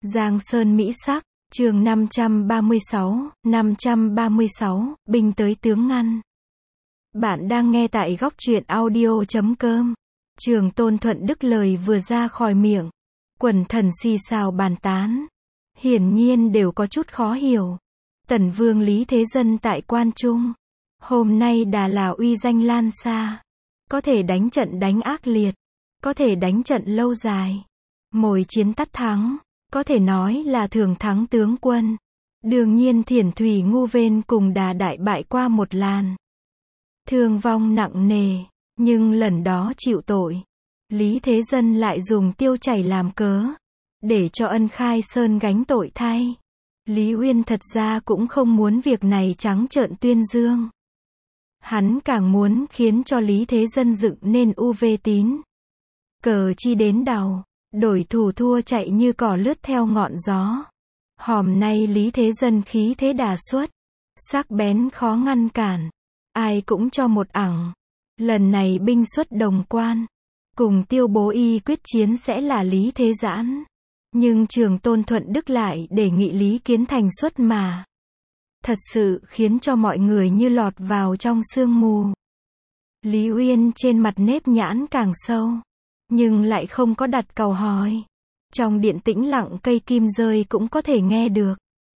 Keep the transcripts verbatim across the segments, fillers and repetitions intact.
Giang Sơn Mỹ Sắc, chương năm trăm ba mươi sáu, năm trăm ba mươi sáu, binh tới tướng ngăn. Bạn đang nghe tại góc truyện audio chấm com. Trường Tôn Thuận Đức lời vừa ra khỏi miệng, quần thần xì xào bàn tán. Hiển nhiên đều có chút khó hiểu. Tần Vương Lý Thế Dân tại Quan Trung, hôm nay đã là uy danh lan xa. Có thể đánh trận đánh ác liệt, có thể đánh trận lâu dài, mồi chiến tắt thắng, có thể nói là thường thắng tướng quân. Đương nhiên Thiển Thủy Ngu Vên cùng Đà đại bại qua một làn. Thương vong nặng nề, nhưng lần đó chịu tội. Lý Thế Dân lại dùng tiêu chảy làm cớ, để cho Ân Khai Sơn gánh tội thay. Lý Uyên thật ra cũng không muốn việc này trắng trợn tuyên dương. Hắn càng muốn khiến cho Lý Thế Dân dựng nên u vê tín. Cờ chi đến đầu, đổi thủ thua chạy như cỏ lướt theo ngọn gió. Hòm nay Lý Thế Dân khí thế đà xuất, sắc bén khó ngăn cản, ai cũng cho một ẳng. Lần này binh xuất Đồng Quan, cùng Tiêu Bố Y quyết chiến sẽ là Lý Thế Giãn. Nhưng Trường Tôn Thuận Đức lại đề nghị Lý Kiến Thành xuất mà. Thật sự khiến cho mọi người như lọt vào trong sương mù. Lý Uyên trên mặt nếp nhãn càng sâu, nhưng lại không có đặt câu hỏi. Trong điện tĩnh lặng cây kim rơi cũng có thể nghe được.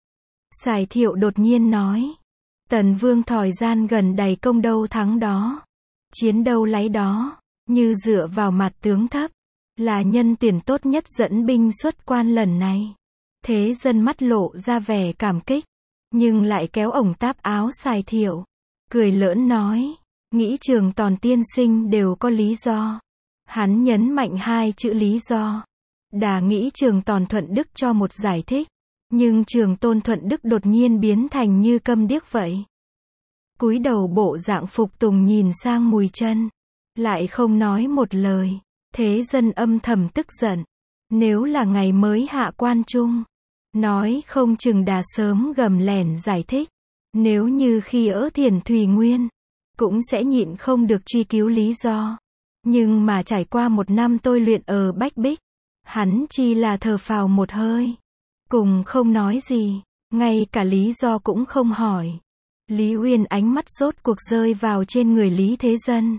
Sài Thiệu đột nhiên nói, Tần Vương thời gian gần đầy công đâu thắng đó, chiến đâu lấy đó, như dựa vào mặt tướng thấp, là nhân tuyển tốt nhất dẫn binh xuất quan lần này. Thế Dân mắt lộ ra vẻ cảm kích, nhưng lại kéo ổng táp áo Sài Thiệu, cười lỡn nói, nghĩ Trường Tòn tiên sinh đều có lý do. Hắn nhấn mạnh hai chữ lý do. Đà nghĩ Trường Tòn Thuận Đức cho một giải thích, nhưng Trường Tôn Thuận Đức đột nhiên biến thành như câm điếc vậy. Cúi đầu bộ dạng phục tùng nhìn sang Mùi Chân, lại không nói một lời. Thế Dân âm thầm tức giận. Nếu là ngày mới hạ Quan Trung, nói không chừng Đà sớm gầm lẻn giải thích. Nếu như khi ở Thiển Thủy Nguyên, cũng sẽ nhịn không được truy cứu lý do. Nhưng mà trải qua một năm tôi luyện ở Bách Bích, hắn chỉ là thở phào một hơi, cùng không nói gì, ngay cả lý do cũng không hỏi. Lý Uyên ánh mắt rốt cuộc rơi vào trên người Lý Thế Dân,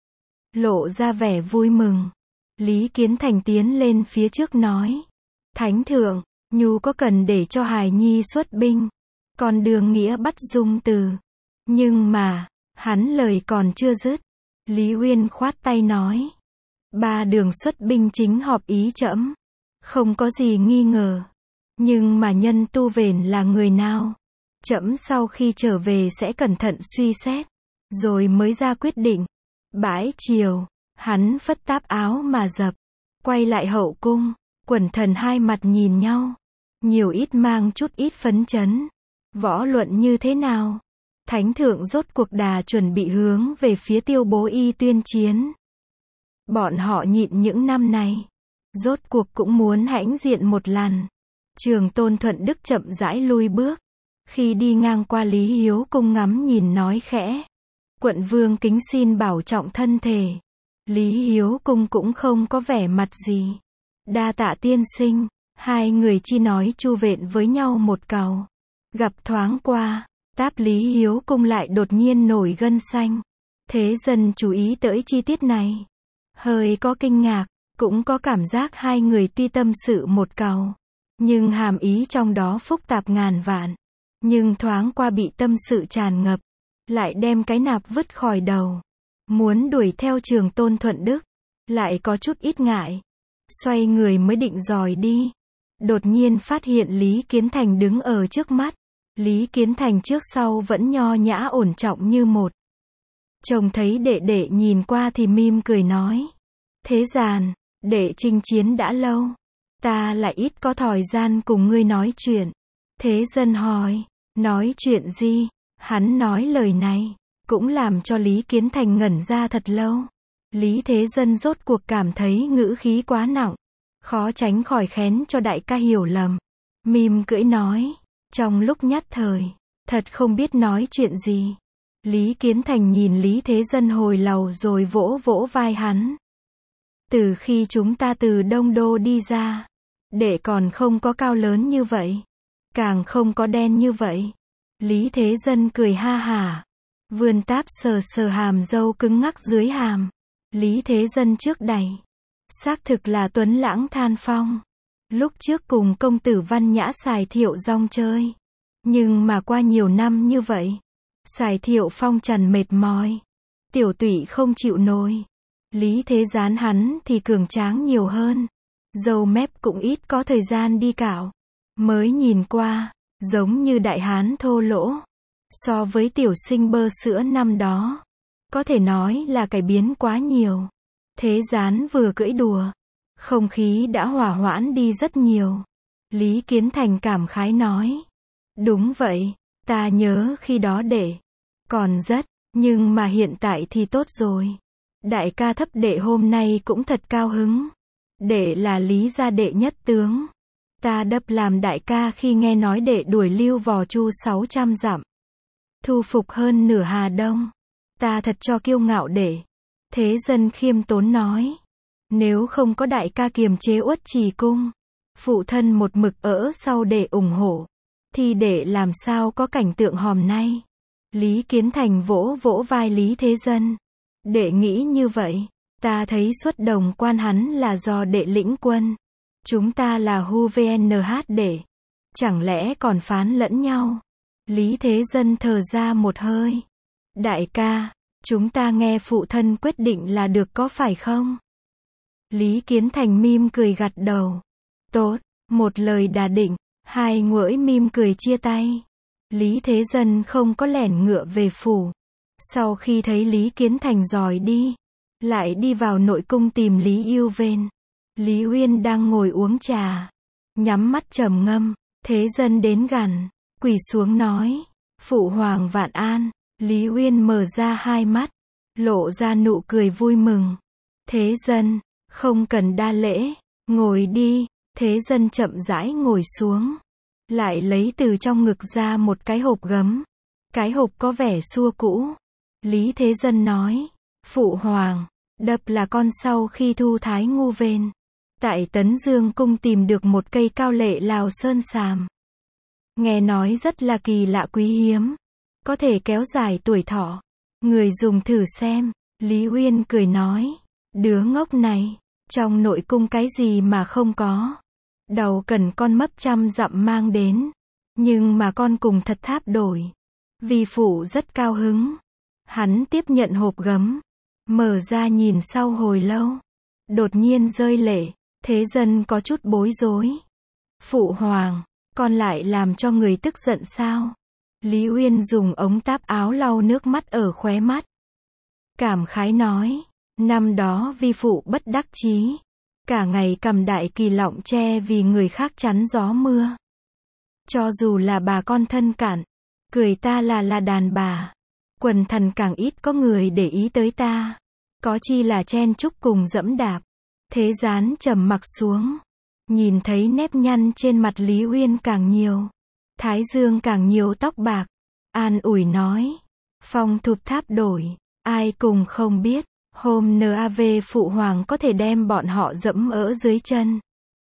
lộ ra vẻ vui mừng. Lý Kiến Thành tiến lên phía trước nói, Thánh thượng, Nhu có cần để cho Hài Nhi xuất binh, còn đường nghĩa bắt dung từ. Nhưng mà, hắn lời còn chưa dứt, Lý Uyên khoát tay nói, ba đường xuất binh chính hợp ý trẫm, không có gì nghi ngờ. Nhưng mà nhân tu vền là người nào, trẫm sau khi trở về sẽ cẩn thận suy xét, rồi mới ra quyết định. Bãi chiều, hắn phất táp áo mà dập, quay lại hậu cung, quần thần hai mặt nhìn nhau, nhiều ít mang chút ít phấn chấn. Võ luận như thế nào? Thánh thượng rốt cuộc Đà chuẩn bị hướng về phía Tiêu Bố Y tuyên chiến. Bọn họ nhịn những năm này, rốt cuộc cũng muốn hãnh diện một lần. Trường Tôn Thuận Đức chậm rãi lui bước, khi đi ngang qua Lý Hiếu Cung ngắm nhìn nói khẽ, quận vương kính xin bảo trọng thân thể. Lý Hiếu Cung cũng không có vẻ mặt gì. Đa tạ tiên sinh. Hai người chi nói chu vện với nhau một câu. Gặp thoáng qua, táp Lý Hiếu Cung lại đột nhiên nổi gân xanh. Thế Dân chú ý tới chi tiết này, hơi có kinh ngạc, cũng có cảm giác hai người tuy tâm sự một câu, nhưng hàm ý trong đó phức tạp ngàn vạn. Nhưng thoáng qua bị tâm sự tràn ngập, lại đem cái nạp vứt khỏi đầu. Muốn đuổi theo Trường Tôn Thuận Đức, lại có chút ít ngại. Xoay người mới định dòi đi, đột nhiên phát hiện Lý Kiến Thành đứng ở trước mắt. Lý Kiến Thành trước sau vẫn nho nhã ổn trọng như một. Chồng thấy đệ đệ nhìn qua thì mỉm cười nói, Thế Giàn, đệ chinh chiến đã lâu, ta lại ít có thời gian cùng ngươi nói chuyện. Thế Dân hỏi, nói chuyện gì? Hắn nói lời này, cũng làm cho Lý Kiến Thành ngẩn ra thật lâu. Lý Thế Dân rốt cuộc cảm thấy ngữ khí quá nặng, khó tránh khỏi khén cho đại ca hiểu lầm. Mỉm cười nói, trong lúc nhất thời, thật không biết nói chuyện gì. Lý Kiến Thành nhìn Lý Thế Dân hồi lâu rồi vỗ vỗ vai hắn. Từ khi chúng ta từ Đông Đô đi ra, Đệ còn không có cao lớn như vậy. Càng không có đen như vậy. Lý Thế Dân cười ha hả. Vươn táp sờ sờ hàm râu cứng ngắc dưới hàm. Lý Thế Dân trước đẩy. Xác thực là tuấn lãng than phong. Lúc trước cùng công tử Văn Nhã Sài Thiệu Dong chơi. Nhưng mà qua nhiều năm như vậy. Sài Thiệu Phong trần mệt mỏi. Tiểu tụy không chịu nổi. Lý Thế Gián hắn thì cường tráng nhiều hơn. Râu mép cũng ít có thời gian đi cạo. Mới nhìn qua, giống như đại hán thô lỗ. So với tiểu sinh bơ sữa năm đó. Có thể nói là cải biến quá nhiều. Thế Gián vừa cưỡi đùa. Không khí đã hòa hoãn đi rất nhiều. Lý Kiến Thành cảm khái nói. Đúng vậy, ta nhớ khi đó đệ. Còn rất, nhưng mà hiện tại thì tốt rồi. Đại ca thấp đệ hôm nay cũng thật cao hứng. Đệ là Lý gia đệ nhất tướng. Ta đập làm đại ca khi nghe nói đệ đuổi Lưu Vò Chu sáu trăm dặm. Thu phục hơn nửa Hà Đông. Ta thật cho kiêu ngạo đệ. Thế Dân khiêm tốn nói. Nếu không có đại ca kiềm chế Uất Trì Cung. Phụ thân một mực ở sau để ủng hộ. Thì đệ làm sao có cảnh tượng hòm nay. Lý Kiến Thành vỗ vỗ vai Lý Thế Dân. Đệ nghĩ như vậy. Ta thấy xuất đồng quan hắn là do đệ lĩnh quân. Chúng ta là Hu vê en hát đệ. Chẳng lẽ còn phán lẫn nhau. Lý Thế Dân thở ra một hơi. Đại ca, chúng ta nghe phụ thân quyết định là được có phải không? Lý Kiến Thành mím cười gật đầu. Tốt, một lời đà định. Hai nguỡi mím cười chia tay. Lý Thế Dân không có lẻn ngựa về phủ. Sau khi thấy Lý Kiến Thành dòi đi, lại đi vào nội cung tìm Lý Yêu Vên. Lý Uyên đang ngồi uống trà, nhắm mắt trầm ngâm. Thế Dân đến gần, quỳ xuống nói, phụ hoàng vạn an. Lý Uyên mở ra hai mắt, lộ ra nụ cười vui mừng. Thế Dân, không cần đa lễ, ngồi đi. Thế Dân chậm rãi ngồi xuống, lại lấy từ trong ngực ra một cái hộp gấm. Cái hộp có vẻ xua cũ. Lý Thế Dân nói, phụ hoàng, đập là con sau khi thu Thái Ngu Vên. Tại Tấn Dương Cung tìm được một cây cao lệ Lào Sơn Sàm. Nghe nói rất là kỳ lạ quý hiếm. Có thể kéo dài tuổi thọ. Người dùng thử xem. Lý Uyên cười nói, đứa ngốc này, trong nội cung cái gì mà không có. Đầu cần con mấp trăm dặm mang đến. Nhưng mà con cùng thật tháp đổi. Vì phụ rất cao hứng. Hắn tiếp nhận hộp gấm. Mở ra nhìn sau hồi lâu. Đột nhiên rơi lệ. Thế Dân có chút bối rối. Phụ hoàng, con lại làm cho người tức giận sao? Lý Uyên dùng ống táp áo lau nước mắt ở khóe mắt. Cảm khái nói. Năm đó vi phụ bất đắc chí. Cả ngày cầm đại kỳ lọng tre vì người khác chắn gió mưa. Cho dù là bà con thân cận, cười ta là là đàn bà. Quần thần càng ít có người để ý tới ta. Có chi là chen chúc cùng dẫm đạp. Thế Gián trầm mặc xuống. Nhìn thấy nếp nhăn trên mặt Lý Uyên càng nhiều. Thái dương càng nhiều tóc bạc. An ủi nói. Phong thụp tháp đổi. Ai cùng không biết. Hôm NAV phụ hoàng có thể đem bọn họ dẫm ở dưới chân.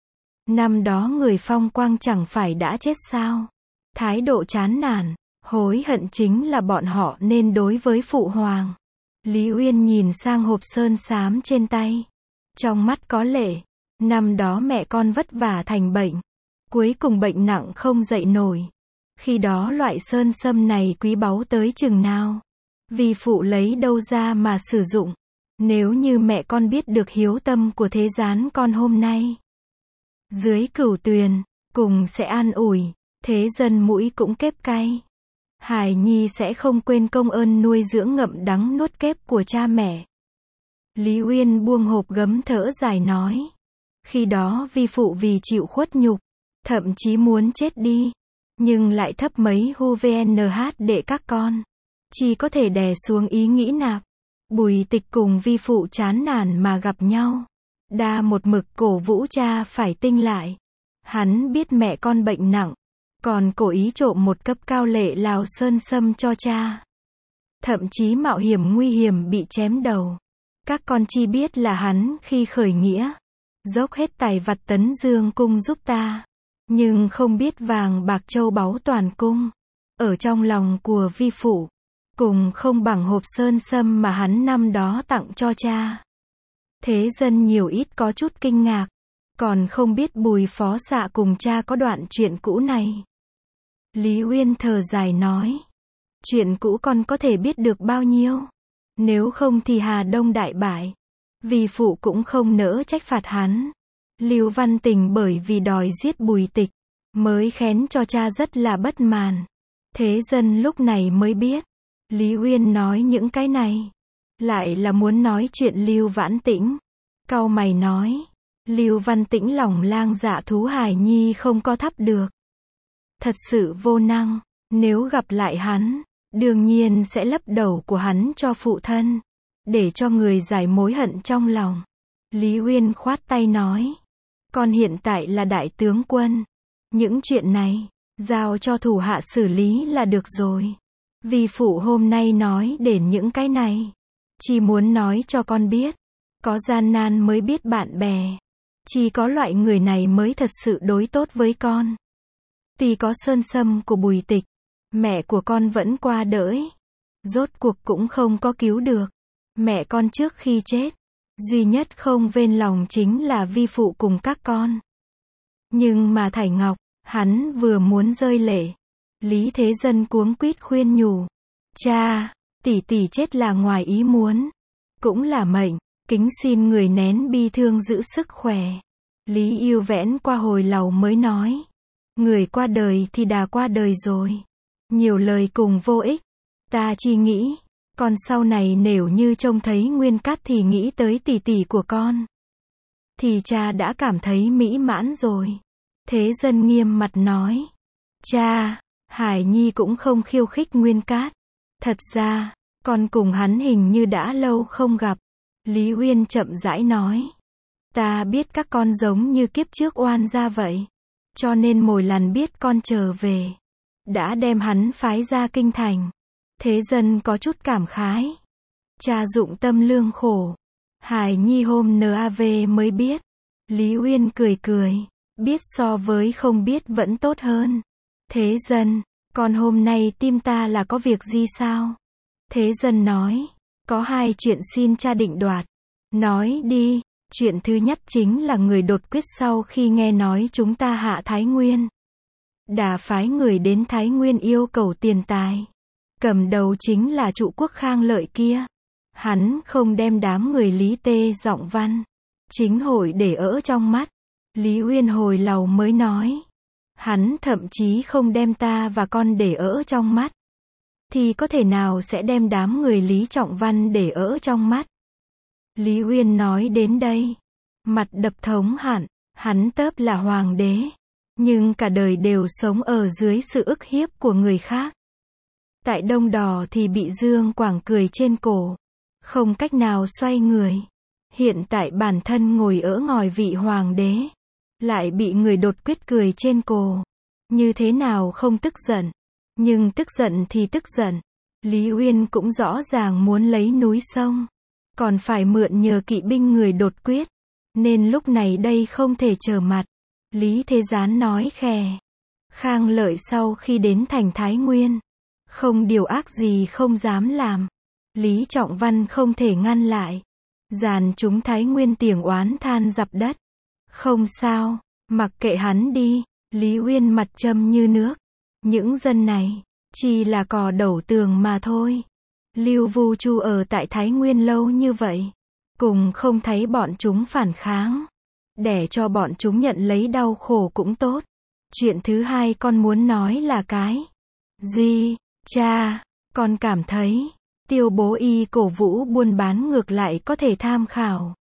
Năm đó người Phong Quang chẳng phải đã chết sao? Thái độ chán nản, hối hận chính là bọn họ nên đối với phụ hoàng. Lý Uyên nhìn sang hộp sơn sám trên tay. Trong mắt có lệ. Năm đó mẹ con vất vả thành bệnh. Cuối cùng bệnh nặng không dậy nổi. Khi đó loại sơn sâm này quý báu tới chừng nào? Vì phụ lấy đâu ra mà sử dụng? Nếu như mẹ con biết được hiếu tâm của Thế Gián con hôm nay. Dưới cửu tuyền, cùng sẽ an ủi. Thế Dân mũi cũng kép cay. Hải nhi sẽ không quên công ơn nuôi dưỡng ngậm đắng nuốt kép của cha mẹ. Lý Uyên buông hộp gấm thở dài nói. Khi đó vi phụ vì chịu khuất nhục. Thậm chí muốn chết đi. Nhưng lại thấp mấy Hu vê en hát để các con. Chỉ có thể đè xuống ý nghĩ nạp. Bùi Tịch cùng vi phụ chán nản mà gặp nhau. Đa một mực cổ vũ cha phải tinh lại. Hắn biết mẹ con bệnh nặng. Còn cố ý trộm một cấp cao lệ Lào Sơn Sâm cho cha. Thậm chí mạo hiểm nguy hiểm bị chém đầu. Các con chi biết là hắn khi khởi nghĩa. dốc hết tài vặt tấn dương cung giúp ta. Nhưng không biết vàng bạc châu báu toàn cung, ở trong lòng của vi phụ, cùng không bằng hộp sơn sâm mà hắn năm đó tặng cho cha. Thế dân nhiều ít có chút kinh ngạc, còn không biết Bùi phó xạ cùng cha có đoạn chuyện cũ này. Lý Uyên thở dài nói, chuyện cũ con có thể biết được bao nhiêu, nếu không thì Hà Đông đại bại, vi phụ cũng không nỡ trách phạt hắn. Lưu Văn Tình bởi vì đòi giết Bùi Tịch, mới khén cho cha rất là bất màn. Thế dân lúc này mới biết, Lý Uyên nói những cái này, lại là muốn nói chuyện Lưu Vãn Tĩnh. Cau mày nói, Lưu Văn Tĩnh lòng lang dạ thú hài nhi không có thắp được. Thật sự vô năng, nếu gặp lại hắn, đương nhiên sẽ lấp đầu của hắn cho phụ thân, để cho người giải mối hận trong lòng. Lý Uyên khoát tay nói, con hiện tại là đại tướng quân, những chuyện này, giao cho thủ hạ xử lý là được rồi. Vi phụ hôm nay nói đến những cái này, chỉ muốn nói cho con biết, có gian nan mới biết bạn bè, chỉ có loại người này mới thật sự đối tốt với con. Tuy có sơn sâm của Bùi Tịch, mẹ của con vẫn qua đỡi, rốt cuộc cũng không có cứu được mẹ con trước khi chết. Duy nhất không vên lòng chính là vi phụ cùng các con. Nhưng mà Thải Ngọc, hắn vừa muốn rơi lệ, Lý Thế Dân cuống quýt khuyên nhủ, cha, tỷ tỷ chết là ngoài ý muốn, cũng là mệnh, kính xin người nén bi thương giữ sức khỏe. Lý Yêu Vẽn qua hồi lầu mới nói, người qua đời thì đã qua đời rồi, nhiều lời cùng vô ích, ta chỉ nghĩ, con sau này nếu như trông thấy Nguyên Cát thì nghĩ tới tỷ tỷ của con, thì cha đã cảm thấy mỹ mãn rồi. Thế Dân nghiêm mặt nói, cha, Hải Nhi cũng không khiêu khích Nguyên Cát, thật ra, con cùng hắn hình như đã lâu không gặp. Lý Uyên chậm rãi nói, ta biết các con giống như kiếp trước oan gia vậy, cho nên mỗi lần biết con trở về, đã đem hắn phái ra kinh thành. Thế Dân có chút cảm khái, cha dụng tâm lương khổ, Hải Nhi hôm nav mới biết. Lý Uyên cười cười, biết so với không biết vẫn tốt hơn. Thế Dân, con hôm nay tim ta là có việc gì sao? Thế Dân nói, có hai chuyện xin cha định đoạt. Nói đi. Chuyện thứ nhất chính là người đột quyết sau khi nghe nói chúng ta hạ Thái Nguyên, đã phái người đến Thái Nguyên yêu cầu tiền tài. Cầm đầu chính là trụ quốc Khang Lợi kia. Hắn không đem đám người Lý Tê Giọng Văn, Chính Hội để ở trong mắt. Lý Uyên hồi lầu mới nói, hắn thậm chí không đem ta và con để ở trong mắt, thì có thể nào sẽ đem đám người Lý Trọng Văn để ở trong mắt? Lý Uyên nói đến đây, mặt đập thống hẳn, hắn tớp là hoàng đế, nhưng cả đời đều sống ở dưới sự ức hiếp của người khác. Tại Đông Đỏ thì bị Dương Quảng cười trên cổ, không cách nào xoay người. Hiện tại bản thân ngồi ở ngòi vị hoàng đế, lại bị người đột quyết cười trên cổ. Như thế nào không tức giận? Nhưng tức giận thì tức giận. Lý Uyên cũng rõ ràng muốn lấy núi sông, còn phải mượn nhờ kỵ binh người đột quyết, nên lúc này đây không thể trở mặt. Lý Thế Gián nói khè. Khang Lợi sau khi đến thành Thái Nguyên, không điều ác gì không dám làm. Lý Trọng Văn không thể ngăn lại. Dàn chúng Thái Nguyên tiếng oán than dập đất. Không sao, mặc kệ hắn đi. Lý Uyên mặt châm như nước. Những dân này, chỉ là cò đầu tường mà thôi. Lưu Vu Chu ở tại Thái Nguyên lâu như vậy, cùng không thấy bọn chúng phản kháng, để cho bọn chúng nhận lấy đau khổ cũng tốt. Chuyện thứ hai con muốn nói là cái gì? Cha, con cảm thấy Tiêu Bố Y cổ vũ buôn bán ngược lại có thể tham khảo.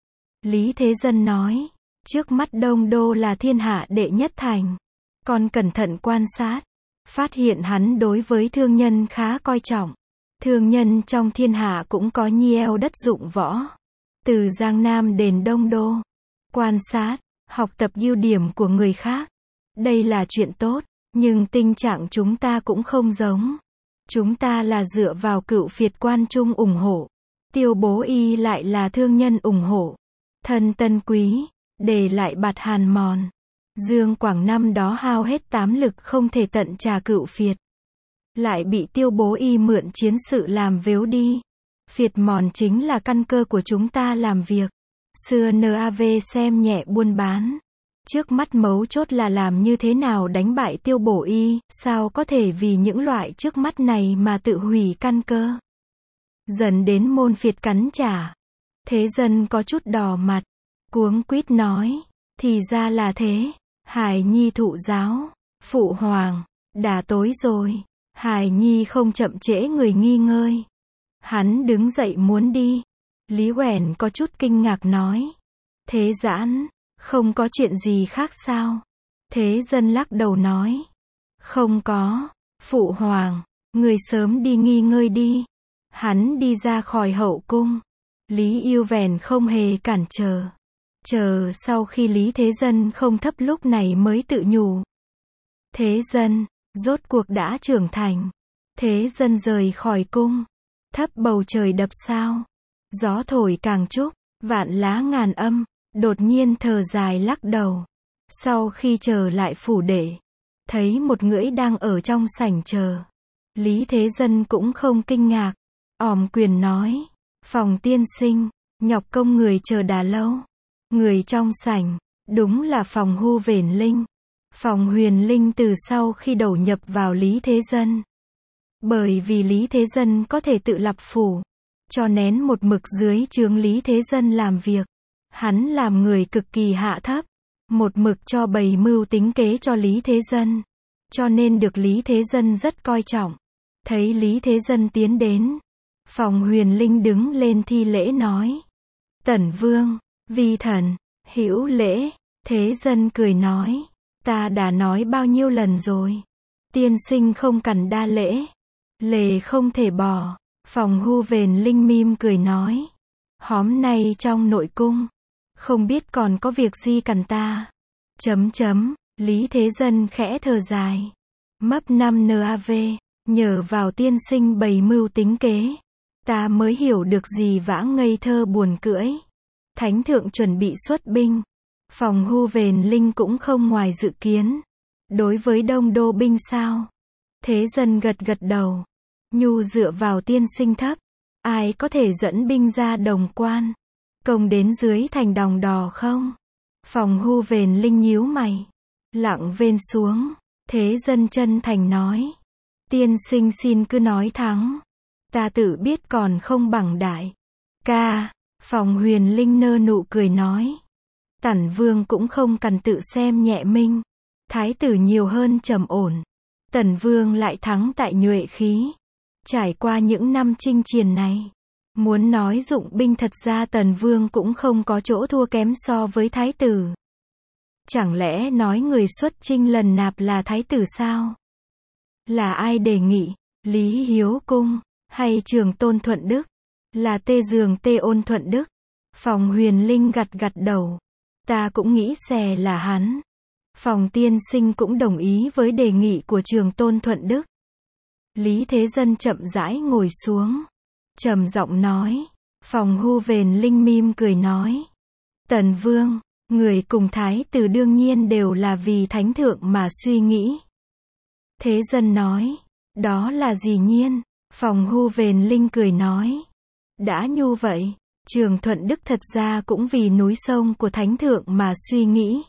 Lý Thế Dân nói, trước mắt Đông Đô là thiên hạ đệ nhất thành, con cẩn thận quan sát, phát hiện hắn đối với thương nhân khá coi trọng. Thương nhân trong thiên hạ cũng có nhiều đất dụng võ, từ Giang Nam đến Đông Đô. Quan sát, học tập ưu điểm của người khác, đây là chuyện tốt, nhưng tình trạng chúng ta cũng không giống. Chúng ta là dựa vào cựu phiệt quan trung ủng hộ, Tiêu Bố Y lại là thương nhân ủng hộ. Thân Tân Quý, để lại bạt hàn mòn. Dương Quảng năm đó hao hết tám lực không thể tận trả cựu phiệt. Lại bị Tiêu Bố Y mượn chiến sự làm vếu đi. Phiệt mòn chính là căn cơ của chúng ta làm việc. Xưa NAV xem nhẹ buôn bán. Trước mắt mấu chốt là làm như thế nào đánh bại Tiêu Bổ Y, sao có thể vì những loại trước mắt này mà tự hủy căn cơ. Dần đến môn phiệt cắn trả. Thế dân có chút đỏ mặt, cuống quýt nói, thì ra là thế, Hải Nhi thụ giáo, phụ hoàng, đã tối rồi. Hải Nhi không chậm trễ người nghi ngơi. Hắn đứng dậy muốn đi. Lý Uẩn có chút kinh ngạc nói, thế giãn, không có chuyện gì khác sao? Thế dân lắc đầu nói, không có, phụ hoàng, người sớm đi nghi ngơi đi. Hắn đi ra khỏi hậu cung. Lý Yêu Vẻn không hề cản trở. Chờ sau khi Lý Thế Dân không thấp lúc này mới tự nhủ. Thế Dân, rốt cuộc đã trưởng thành. Thế Dân rời khỏi cung. Thấp bầu trời đập sao. Gió thổi càng trúc, vạn lá ngàn âm. Đột nhiên thở dài lắc đầu. Sau khi trở lại phủ đệ, thấy một ngưỡi đang ở trong sảnh chờ. Lý Thế Dân cũng không kinh ngạc. Ỏm quyền nói, phòng tiên sinh, nhọc công người chờ đã lâu. Người trong sảnh, đúng là phòng Hu Vển Linh. Phòng Huyền Linh từ sau khi đầu nhập vào Lý Thế Dân. Bởi vì Lý Thế Dân có thể tự lập phủ, cho nén một mực dưới trướng Lý Thế Dân làm việc. Hắn làm người cực kỳ hạ thấp, một mực cho bày mưu tính kế cho Lý Thế Dân. Cho nên được Lý Thế Dân rất coi trọng. Thấy Lý Thế Dân tiến đến, phòng Huyền Linh đứng lên thi lễ nói, Tẩn Vương, vi thần, hữu lễ. Thế Dân cười nói, ta đã nói bao nhiêu lần rồi, tiên sinh không cần đa lễ, lễ không thể bỏ. Phòng Hu Vền Linh mím cười nói, hôm nay trong nội cung, không biết còn có việc gì cần ta. Chấm chấm, Lý Thế Dân khẽ thở dài. Mấp năm NAV, nhờ vào tiên sinh bày mưu tính kế, ta mới hiểu được gì vã ngây thơ buồn cưỡi. Thánh thượng chuẩn bị xuất binh. Phòng Hu Vền Linh cũng không ngoài dự kiến. Đối với đông đô binh sao? Thế Dân gật gật đầu. Nhu dựa vào tiên sinh thấp. Ai có thể dẫn binh ra Đồng Quan? Công đến dưới thành Đồng Đò không? Phòng Hu Vền Linh nhíu mày. Lặng vên xuống. Thế Dân chân thành nói. Tiên sinh xin cứ nói thắng. Ta tự biết còn không bằng đại ca. Phòng Huyền Linh nơ nụ cười nói. Tẩn Vương cũng không cần tự xem nhẹ mình. Thái tử nhiều hơn trầm ổn. Tần Vương lại thắng tại nhuệ khí. Trải qua những năm chinh chiến này, muốn nói dụng binh thật ra Tần Vương cũng không có chỗ thua kém so với Thái tử. Chẳng lẽ nói người xuất chinh lần nạp là Thái tử sao? Là ai đề nghị? Lý Hiếu Cung, hay Trường Tôn Thuận Đức? Là Tê Dường Tê Ôn Thuận Đức? Phòng Huyền Linh gật gật đầu. Ta cũng nghĩ xè là hắn. Phòng tiên sinh cũng đồng ý với đề nghị của Trường Tôn Thuận Đức. Lý Thế Dân chậm rãi ngồi xuống. Trầm giọng nói. Phòng Hu Vền Linh mím cười nói. Tần Vương, người cùng Thái tử đương nhiên đều là vì Thánh thượng mà suy nghĩ. Thế Dân nói. Đó là dĩ nhiên. Phòng Hu Vền Linh cười nói. Đã như vậy, Trường Thuận Đức thật ra cũng vì núi sông của Thánh thượng mà suy nghĩ.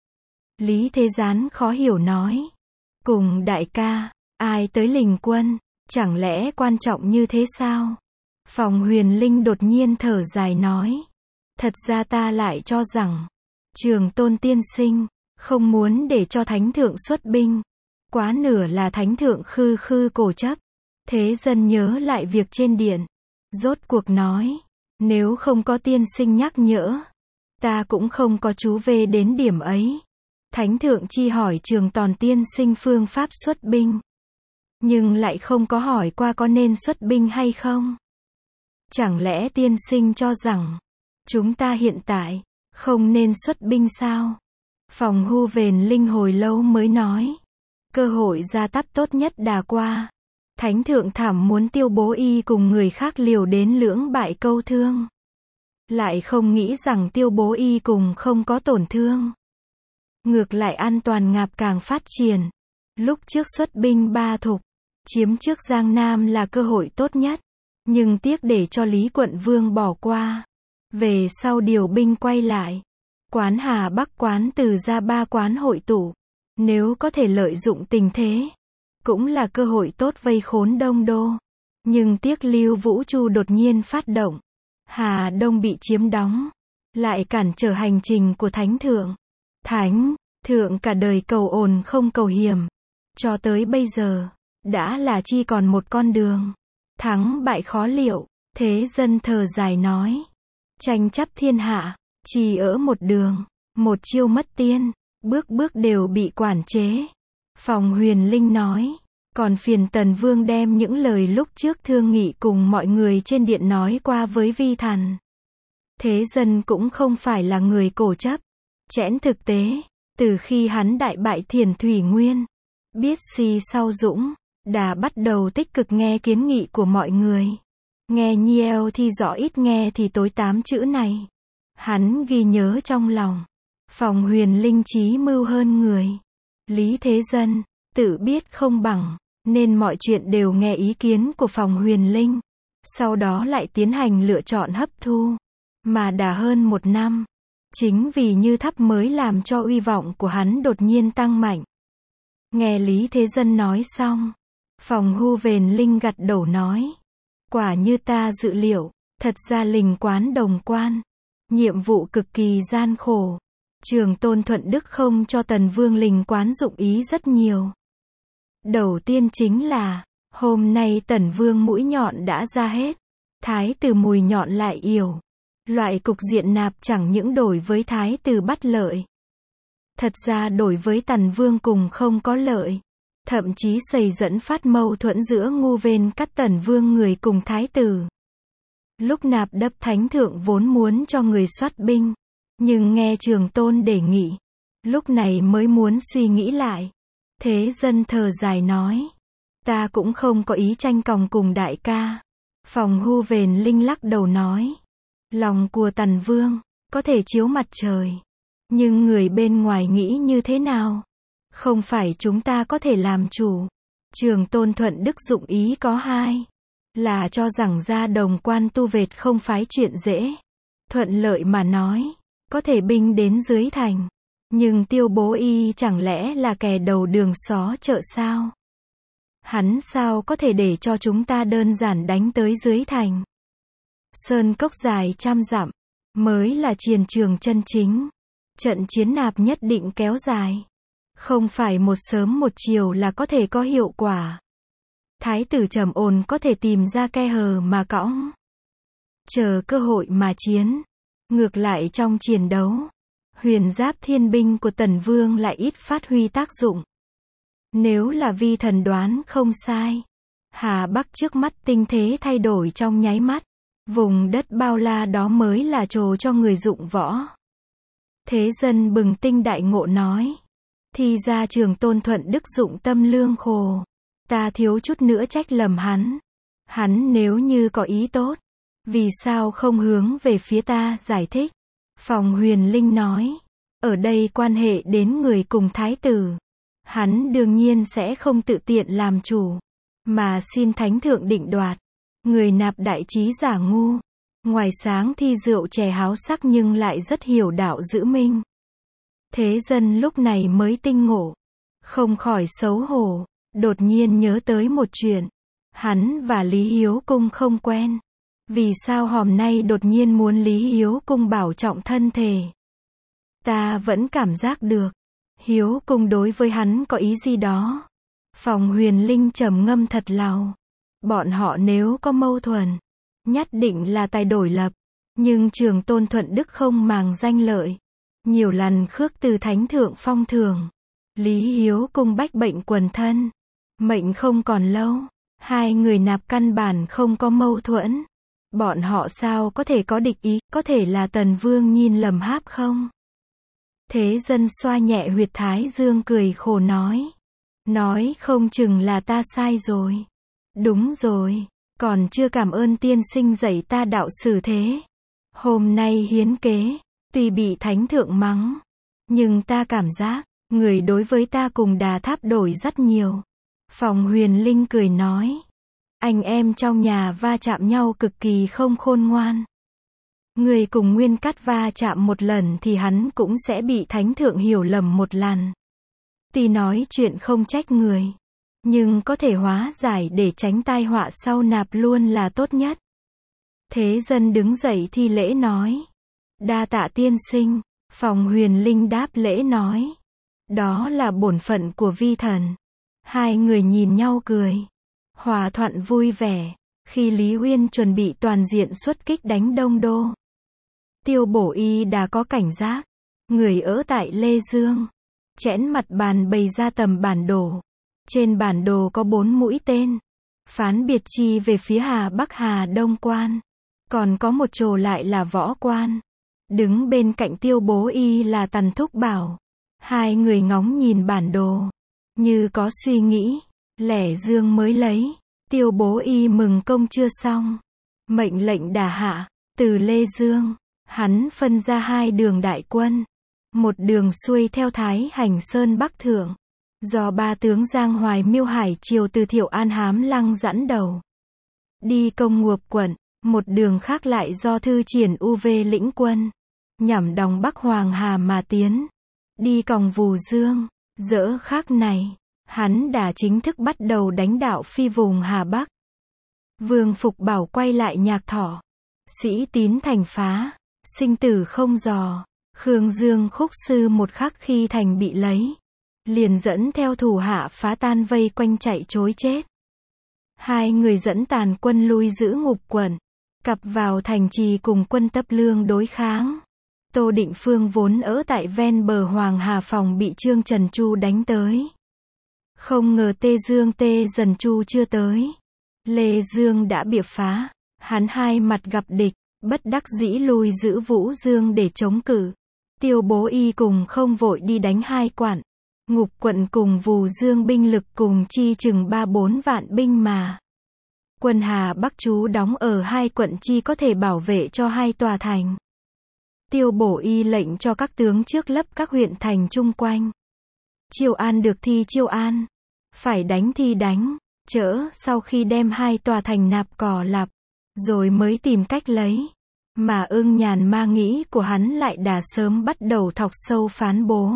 Lý Thế Gián khó hiểu nói. Cùng đại ca, ai tới lình quân, chẳng lẽ quan trọng như thế sao? Phòng Huyền Linh đột nhiên thở dài nói. Thật ra ta lại cho rằng, Trường Tôn tiên sinh, không muốn để cho Thánh thượng xuất binh. Quá nửa là Thánh thượng khư khư cổ chấp. Thế Dân nhớ lại việc trên điện. Rốt cuộc nói, nếu không có tiên sinh nhắc nhở, ta cũng không có chú về đến điểm ấy. Thánh thượng chi hỏi Trường Tòn tiên sinh phương pháp xuất binh, nhưng lại không có hỏi qua có nên xuất binh hay không. Chẳng lẽ tiên sinh cho rằng, chúng ta hiện tại, không nên xuất binh sao? Phòng Hu Vền Linh hồi lâu mới nói. Cơ hội ra tắp tốt nhất đã qua. Thánh thượng thảm muốn Tiêu Bố Y cùng người khác liều đến lưỡng bại câu thương. lại không nghĩ rằng Tiêu Bố Y cùng không có tổn thương. Ngược lại An Toàn Ngạp càng phát triển. Lúc trước xuất binh ba thục, chiếm trước Giang Nam là cơ hội tốt nhất, nhưng tiếc để cho Lý Quận Vương bỏ qua. Về sau điều binh quay lại, quán Hà Bắc quán Từ ra ba quán hội tụ, nếu có thể lợi dụng tình thế, cũng là cơ hội tốt vây khốn Đông Đô. Nhưng tiếc Lưu Vũ Chu đột nhiên phát động, Hà Đông bị chiếm đóng, lại cản trở hành trình của Thánh Thượng. Thánh Thượng cả đời cầu ổn không cầu hiểm, cho tới bây giờ, đã là chi còn một con đường. Thắng bại khó liệu, thế dân thở dài nói. Tranh chấp thiên hạ, chỉ ở một đường, một chiêu mất tiên, bước bước đều bị quản chế. Phòng Huyền Linh nói, còn phiền Tần Vương đem những lời lúc trước thương nghị cùng mọi người trên điện nói qua với Vi Thần. Thế dân cũng không phải là người cổ chấp, chẽn thực tế, từ khi hắn đại bại Thiền Thủy Nguyên, biết si sau dũng, đã bắt đầu tích cực nghe kiến nghị của mọi người. Nghe nhiều thì rõ, ít nghe thì tối, tám chữ này hắn ghi nhớ trong lòng. Phòng Huyền Linh trí mưu hơn người. Lý Thế Dân tự biết không bằng, nên mọi chuyện đều nghe ý kiến của Phòng Huyền Linh, sau đó lại tiến hành lựa chọn hấp thu. Mà đã hơn một năm, chính vì như thắp mới làm cho uy vọng của hắn đột nhiên tăng mạnh. Nghe Lý Thế Dân nói xong, Phòng Huyền Linh gật đầu nói, quả như ta dự liệu, thật ra Linh Quán đồng quan, nhiệm vụ cực kỳ gian khổ. Trường Tôn Thuận Đức không cho Tần Vương Linh Quán dụng ý rất nhiều. Đầu tiên chính là, hôm nay Tần Vương mũi nhọn đã ra hết, Thái tử mùi nhọn lại yểu. Loại cục diện nạp chẳng những đổi với Thái tử bất lợi, thật ra đổi với Tần Vương cùng không có lợi. Thậm chí xảy dẫn phát mâu thuẫn giữa ngu vên cắt Tần Vương người cùng Thái tử. Lúc nạp đấp Thánh Thượng vốn muốn cho người soát binh, nhưng nghe Trường Tôn đề nghị, lúc này mới muốn suy nghĩ lại. Thế dân thở dài nói, ta cũng không có ý tranh còng cùng đại ca. Phòng Huyền Linh lắc đầu nói, lòng của Tần Vương có thể chiếu mặt trời, nhưng người bên ngoài nghĩ như thế nào, không phải chúng ta có thể làm chủ. Trường Tôn Thuận Đức dụng ý có hai, là cho rằng ra đồng quan tu vệt không phái chuyện dễ. Thuận lợi mà nói, có thể binh đến dưới thành, nhưng Tiêu Bố Y chẳng lẽ là kẻ đầu đường xó chợ sao? Hắn sao có thể để cho chúng ta đơn giản đánh tới dưới thành? Sơn cốc dài trăm dặm, mới là chiến trường chân chính. Trận chiến nạp nhất định kéo dài, không phải một sớm một chiều là có thể có hiệu quả. Thái tử trầm ổn có thể tìm ra khe hở mà cõng, chờ cơ hội mà chiến. Ngược lại trong chiến đấu, huyền giáp thiên binh của Tần Vương lại ít phát huy tác dụng. Nếu là Vi Thần đoán không sai, Hà Bắc trước mắt tinh thế thay đổi trong nháy mắt, vùng đất bao la đó mới là chỗ cho người dụng võ. Thế dân bừng tinh đại ngộ nói, thì ra Trường Tôn Thuận Đức dụng tâm lương khổ, ta thiếu chút nữa trách lầm hắn. Hắn nếu như có ý tốt, vì sao không hướng về phía ta giải thích? Phòng Huyền Linh nói, ở đây quan hệ đến người cùng Thái tử, hắn đương nhiên sẽ không tự tiện làm chủ, mà xin Thánh Thượng định đoạt. Người nạp đại trí giả ngu, ngoài sáng thi rượu chè háo sắc nhưng lại rất hiểu đạo giữ minh. Thế dân lúc này mới tinh ngộ, không khỏi xấu hổ, đột nhiên nhớ tới một chuyện. Hắn và Lý Hiếu Cung không quen, vì sao hôm nay đột nhiên muốn Lý Hiếu Cung bảo trọng thân thể? Ta vẫn cảm giác được, Hiếu Cung đối với hắn có ý gì đó. Phòng Huyền Linh trầm ngâm thật lâu. Bọn họ nếu có mâu thuẫn, nhất định là tài đổi lập. Nhưng Trường Tôn Thuận Đức không màng danh lợi, nhiều lần khước từ Thánh Thượng phong thưởng. Lý Hiếu Cung bách bệnh quần thân, mệnh không còn lâu. Hai người nạp căn bản không có mâu thuẫn. Bọn họ sao có thể có địch ý? Có thể là Tần Vương nhìn lầm háp không? Thế dân xoa nhẹ huyệt thái dương cười khổ nói. Nói không chừng là ta sai rồi. Đúng rồi, còn chưa cảm ơn tiên sinh dạy ta đạo xử thế. Hôm nay hiến kế, tuy bị thánh thượng mắng, nhưng ta cảm giác, người đối với ta cùng Đà Tháp đổi rất nhiều. Phòng Huyền Linh cười nói. Anh em trong nhà va chạm nhau cực kỳ không khôn ngoan. Người cùng Nguyên Cát va chạm một lần thì hắn cũng sẽ bị thánh thượng hiểu lầm một lần. Tuy nói chuyện không trách người, nhưng có thể hóa giải để tránh tai họa sau nạp luôn là tốt nhất. Thế dân đứng dậy thi lễ nói. Đa tạ tiên sinh. Phòng Huyền Linh đáp lễ nói. Đó là bổn phận của vi thần. Hai người nhìn nhau cười. Hòa thuận vui vẻ. Khi Lý Uyên chuẩn bị toàn diện xuất kích đánh Đông Đô, Tiêu Bổ Y đã có cảnh giác. Người ở tại Lê Dương. Chẽn mặt bàn bày ra tầm bản đồ. Trên bản đồ có bốn mũi tên. Phán biệt chi về phía Hà Bắc Hà Đông quan. Còn có một chỗ lại là Võ quan. Đứng bên cạnh Tiêu Bố Y là Tần Thúc Bảo. Hai người ngóng nhìn bản đồ. Như có suy nghĩ. Lẻ Dương mới lấy. Tiêu Bố Y mừng công chưa xong. Mệnh lệnh đả hạ. Từ Lê Dương, hắn phân ra hai đường đại quân. Một đường xuôi theo Thái Hành Sơn Bắc Thượng. Do ba tướng Giang Hoài Miêu Hải Triều từ Thiệu An Hám Lăng dẫn đầu. Đi công Nguộc quận. Một đường khác lại do Thư Triển u vê lĩnh quân. Nhằm đóng Bắc Hoàng Hà mà tiến. Đi còng Vù Dương. Dỡ khác này, hắn đã chính thức bắt đầu đánh đạo phi vùng Hà Bắc. Vương Phục Bảo quay lại Nhạc Thọ. Sĩ Tín thành phá. Sinh tử không dò. Khương Dương Khúc Sư một khắc khi thành bị lấy. Liền dẫn theo thủ hạ phá tan vây quanh chạy trối chết. Hai người dẫn tàn quân lui giữ Ngục quận. Cặp vào thành trì cùng quân Tấp Lương đối kháng. Tô Định Phương vốn ở tại ven bờ Hoàng Hà phòng bị Trương Trần Chu đánh tới. Không ngờ Tê Dương Tê Dần Chu chưa tới. Lê Dương đã bịa phá. Hắn hai mặt gặp địch, bất đắc dĩ lui giữ Vũ Dương để chống cự. Tiêu Bố Y cùng không vội đi đánh hai quận. Ngục quận cùng Vù Dương binh lực cùng chi chừng ba bốn vạn binh mà. Quân Hà Bắc trú đóng ở hai quận chi có thể bảo vệ cho hai tòa thành. Tiêu Bổ Y lệnh cho các tướng trước lấp các huyện thành chung quanh. Chiêu an được thì chiêu an. Phải đánh thì đánh. Chỡ sau khi đem hai tòa thành nạp cỏ lạp. Rồi mới tìm cách lấy. Mà Ưng Nhàn ma nghĩ của hắn lại đã sớm bắt đầu thọc sâu phán bố.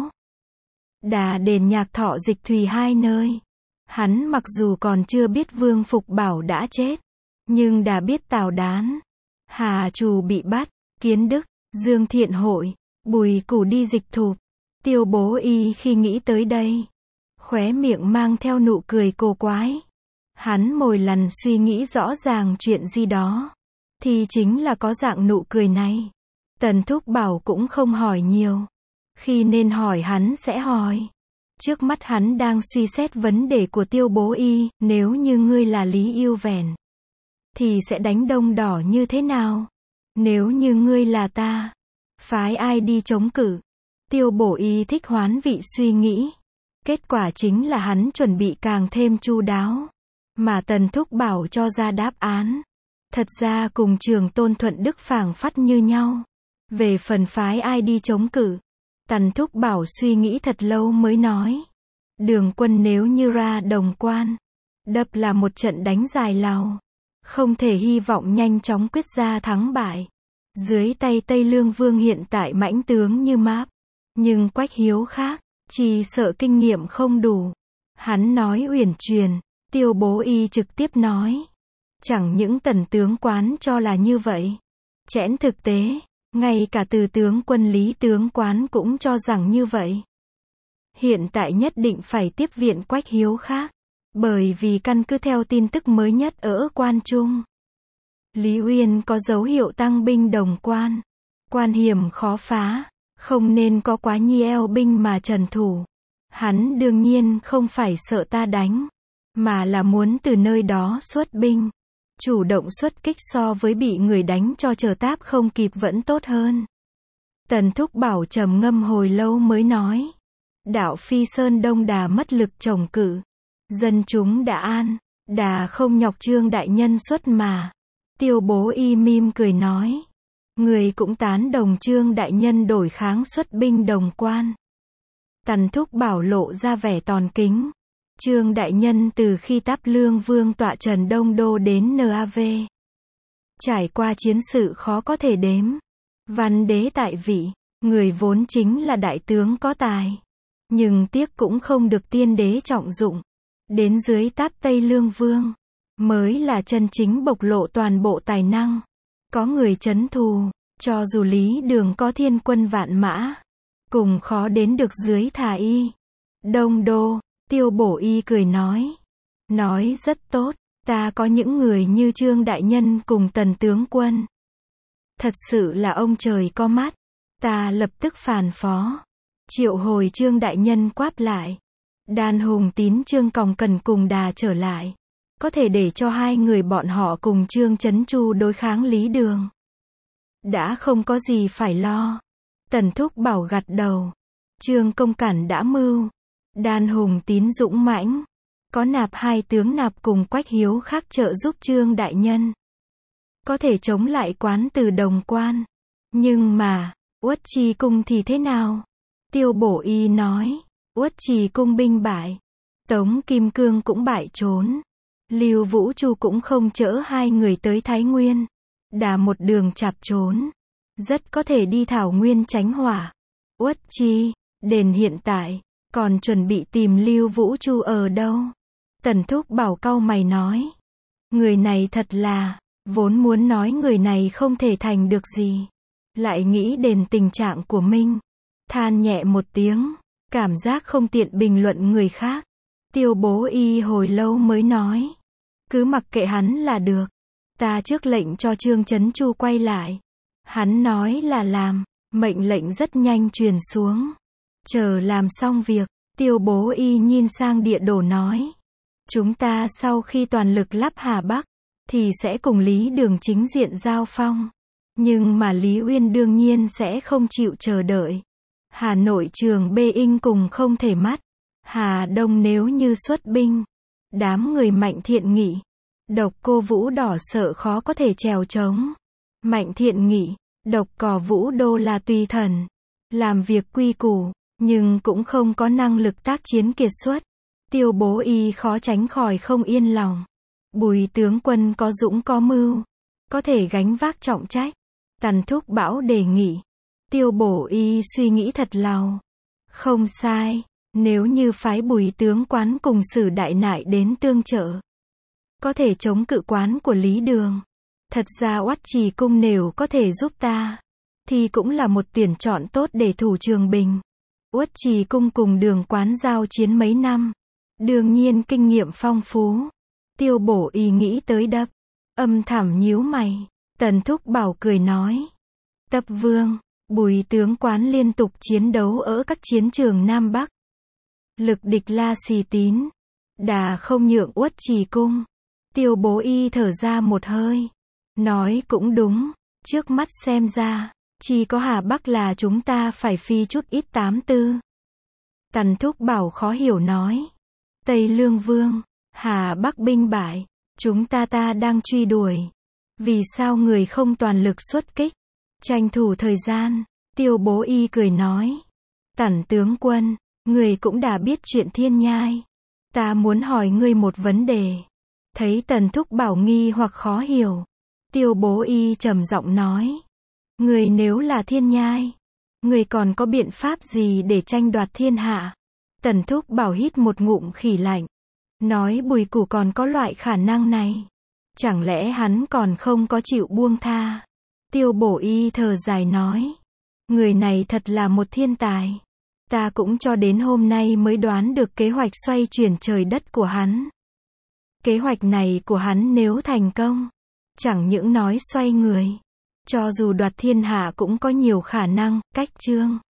Đà đền Nhạc Thọ Dịch Thùy hai nơi. Hắn mặc dù còn chưa biết Vương Phục Bảo đã chết. Nhưng đã biết Tào Đán, Hà Trù bị bắt, Kiến Đức, Dương Thiện Hội, Bùi Củ đi Dịch Thục. Tiêu Bố Y khi nghĩ tới đây, khóe miệng mang theo nụ cười cổ quái. Hắn mỗi lần suy nghĩ rõ ràng chuyện gì đó, thì chính là có dạng nụ cười này. Tần Thúc Bảo cũng không hỏi nhiều. Khi nên hỏi hắn sẽ hỏi. Trước mắt hắn đang suy xét vấn đề của Tiêu Bố Y, nếu như ngươi là Lý Yêu Vẻn, thì sẽ đánh Đông Đỏ như thế nào? Nếu như ngươi là ta, phái ai đi chống cự? Tiêu Bổ Y thích hoán vị suy nghĩ. Kết quả chính là hắn chuẩn bị càng thêm chu đáo. Mà Tần Thúc Bảo cho ra đáp án. Thật ra cùng Trường Tôn Thuận Đức phảng phất như nhau. Về phần phái ai đi chống cự, Tần Thúc Bảo suy nghĩ thật lâu mới nói. Đường quân nếu như ra Đồng Quan, đập là một trận đánh dài lào. Không thể hy vọng nhanh chóng quyết ra thắng bại. Dưới tay Tây Lương Vương hiện tại mãnh tướng như Máp. Nhưng Quách Hiếu khác, chỉ sợ kinh nghiệm không đủ. Hắn nói uyển chuyển, Tiêu Bố Y trực tiếp nói. Chẳng những Tần tướng quán cho là như vậy. Chẽn thực tế, ngay cả từ tướng quân Lý tướng quán cũng cho rằng như vậy. Hiện tại nhất định phải tiếp viện Quách Hiếu khác. Bởi vì căn cứ theo tin tức mới nhất ở Quan Trung, Lý Uyên có dấu hiệu tăng binh Đồng Quan. Quan hiểm khó phá, không nên có quá nhiều binh mà trần thủ. Hắn đương nhiên không phải sợ ta đánh, mà là muốn từ nơi đó xuất binh. Chủ động xuất kích so với bị người đánh cho chờ táp không kịp vẫn tốt hơn. Tần Thúc Bảo trầm ngâm hồi lâu mới nói. Đạo Phi Sơn Đông Đà mất lực chống cự. Dân chúng đã an, Đà không nhọc Trương đại nhân xuất mà. Tiêu Bố Y mím cười nói. Người cũng tán đồng Trương đại nhân đổi kháng xuất binh Đồng Quan. Tần Thúc Bảo lộ ra vẻ tòn kính. Trương đại nhân từ khi Táp Lương Vương tọa trần Đông Đô đến Nav, trải qua chiến sự khó có thể đếm. Văn đế tại vị, người vốn chính là đại tướng có tài. Nhưng tiếc cũng không được tiên đế trọng dụng. Đến dưới Táp Tây Lương Vương, mới là chân chính bộc lộ toàn bộ tài năng. Có người trấn thù, cho dù Lý Đường có thiên quân vạn mã, cùng khó đến được dưới Thà Y. Đông Đô, Tiêu Bổ Y cười nói. Nói rất tốt, ta có những người như Trương đại nhân cùng Tần tướng quân. Thật sự là ông trời có mắt. Ta lập tức phàn phó. Triệu hồi Trương đại nhân quát lại. Đan Hùng Tín Trương Còng Cần cùng đà trở lại. Có thể để cho hai người bọn họ cùng Trương Chấn Chu đối kháng Lý Đường. Đã không có gì phải lo. Tần Thúc Bảo gật đầu. Trương Công Cản đã mưu. Đan Hùng Tín dũng mãnh. Có nạp hai tướng nạp cùng Quách Hiếu khác trợ giúp Trương đại nhân. Có thể chống lại Quán Từ Đồng Quan. Nhưng mà, Uất Trì Cung thì thế nào? Tiêu Bổ Y nói. Uất Trì Cung binh bại. Tống Kim Cương cũng bại trốn. Lưu Vũ Chu cũng không chở hai người tới Thái Nguyên. Đà một đường chạp trốn. Rất có thể đi Thảo Nguyên tránh hỏa. Uất Trì, đền hiện tại, còn chuẩn bị tìm Lưu Vũ Chu ở đâu? Tần Thúc Bảo cau mày nói. Người này thật là, vốn muốn nói người này không thể thành được gì. Lại nghĩ đến tình trạng của mình. Than nhẹ một tiếng, cảm giác không tiện bình luận người khác. Tiêu Bố Y hồi lâu mới nói. Cứ mặc kệ hắn là được. Ta trước lệnh cho Trương Chấn Chu quay lại. Hắn nói là làm, mệnh lệnh rất nhanh truyền xuống. Chờ làm xong việc, Tiêu Bố Y nhìn sang địa đồ nói. Chúng ta sau khi toàn lực lắp Hà Bắc, thì sẽ cùng Lý Đường chính diện giao phong. Nhưng mà Lý Uyên đương nhiên sẽ không chịu chờ đợi. Hà Nội Trường Bê In cùng không thể mắt. Hà Đông nếu như xuất binh, đám người Mạnh Thiện Nghị, Độc Cô Vũ Đỏ sợ khó có thể trèo trống. Mạnh Thiện Nghị, Độc Cò Vũ Đô là tùy thần, làm việc quy củ, nhưng cũng không có năng lực tác chiến kiệt xuất. Tiêu Bố Y khó tránh khỏi không yên lòng. Bùi tướng quân có dũng có mưu, có thể gánh vác trọng trách. Tần Thúc Bảo đề nghị. Tiêu Bổ Y suy nghĩ thật lâu. Không sai, nếu như phái Bùi tướng quán cùng Sử Đại Nại đến tương trợ, có thể chống cự Quán của Lý Đường. Thật ra Uất Trì Cung nếu có thể giúp ta, thì cũng là một tuyển chọn tốt để thủ Trường Bình. Uất Trì Cung cùng Đường Quán giao chiến mấy năm, đương nhiên kinh nghiệm phong phú. Tiêu Bổ Y nghĩ tới đập, âm thầm nhíu mày. Tần Thúc Bảo cười nói. Tập Vương, Bùi tướng quán liên tục chiến đấu ở các chiến trường Nam Bắc. Lực địch La Xì Tín, đà không nhượng Uất Trì Cung. Tiêu Bố Y thở ra một hơi. Nói cũng đúng, trước mắt xem ra, chỉ có Hà Bắc là chúng ta phải phi chút ít tám tư. Tần Thúc Bảo khó hiểu nói. Tây Lương Vương, Hà Bắc binh bại, chúng ta ta đang truy đuổi. Vì sao người không toàn lực xuất kích? Tranh thủ thời gian, Tiêu Bố Y cười nói. Tần tướng quân, người cũng đã biết chuyện Thiên Nhai. Ta muốn hỏi ngươi một vấn đề. Thấy Tần Thúc Bảo nghi hoặc khó hiểu, Tiêu Bố Y trầm giọng nói. Người nếu là Thiên Nhai, người còn có biện pháp gì để tranh đoạt thiên hạ? Tần Thúc Bảo hít một ngụm khỉ lạnh. Nói Bùi Củ còn có loại khả năng này. Chẳng lẽ hắn còn không có chịu buông tha? Tiêu Bổ Y thở dài nói. Người này thật là một thiên tài. Ta cũng cho đến hôm nay mới đoán được kế hoạch xoay chuyển trời đất của hắn. Kế hoạch này của hắn nếu thành công, chẳng những nói xoay người, cho dù đoạt thiên hạ cũng có nhiều khả năng. Cách chương